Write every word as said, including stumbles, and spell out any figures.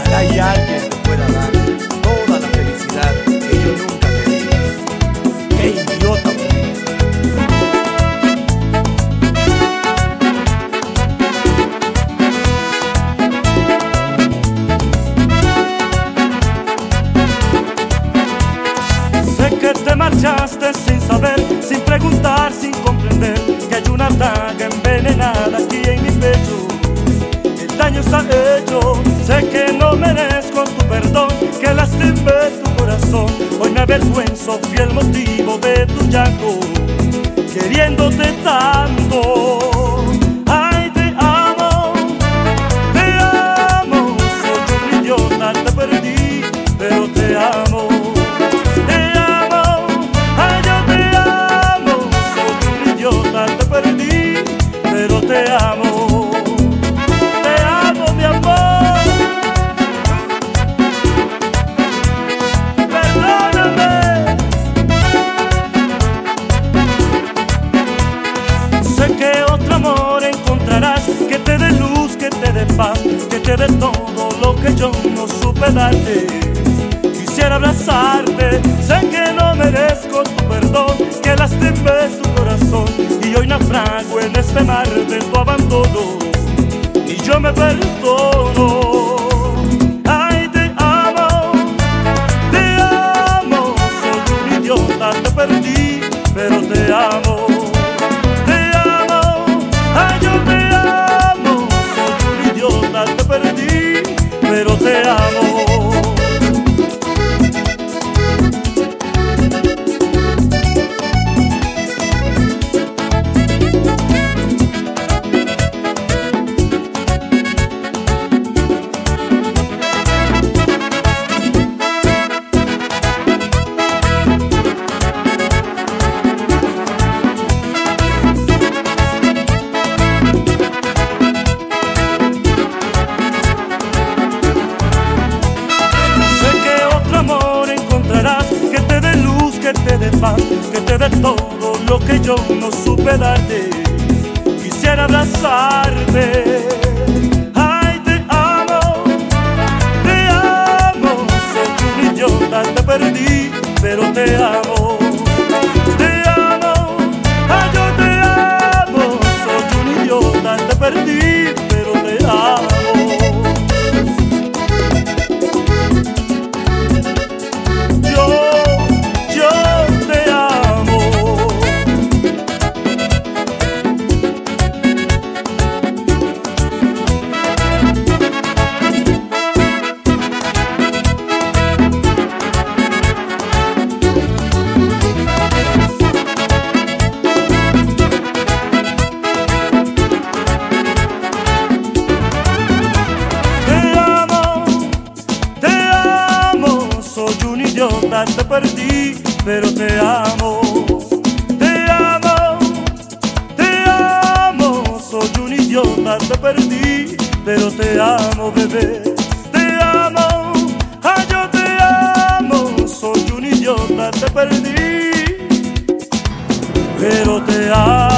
hay alguien que pueda dar toda la felicidad que yo nunca te di. ¡Qué idiota fui! Sé que te marchaste sin saber, sin preguntar, sin comprender que hay una daga envenenada aquí en mi pecho. El daño está hecho, sé que no merezco tu perdón, que lastimé tu corazón. Hoy me avergüenzo, fui el motivo de tu llanto, queriéndote tanto. Ay, te amo, te amo, soy un idiota, te perdí, pero te amo. Te amo, ay, yo te amo, soy un idiota, te perdí, pero te amo. Te amo, mi amor, perdóname. Sé que otro amor encontrarás, que te dé luz, que te dé paz, que te dé todo lo que yo no supe darte. Quisiera abrazarte, sé que no merezco tu perdón, que lastimé tu corazón, y hoy naufrago en este mar de tu abandono, y yo me perdono. Ay, te amo, te amo, soy un idiota, te perdí, pero te amo. Te amo, ay, yo te amo, soy un idiota, te perdí, pero te amo. Que te dé luz, que te dé paz, que te dé todo lo que yo no supe darte. Quisiera abrazarte. Ay, te amo, te amo, soy un idiota, te perdí, pero te amo. Te amo, ay, yo te amo, soy un idiota, te perdí, pero te amo. Te perdí, pero te amo. Te amo, te amo, soy un idiota, te perdí, pero te amo, bebé. Te amo, ay, yo te amo, soy un idiota, te perdí, pero te amo.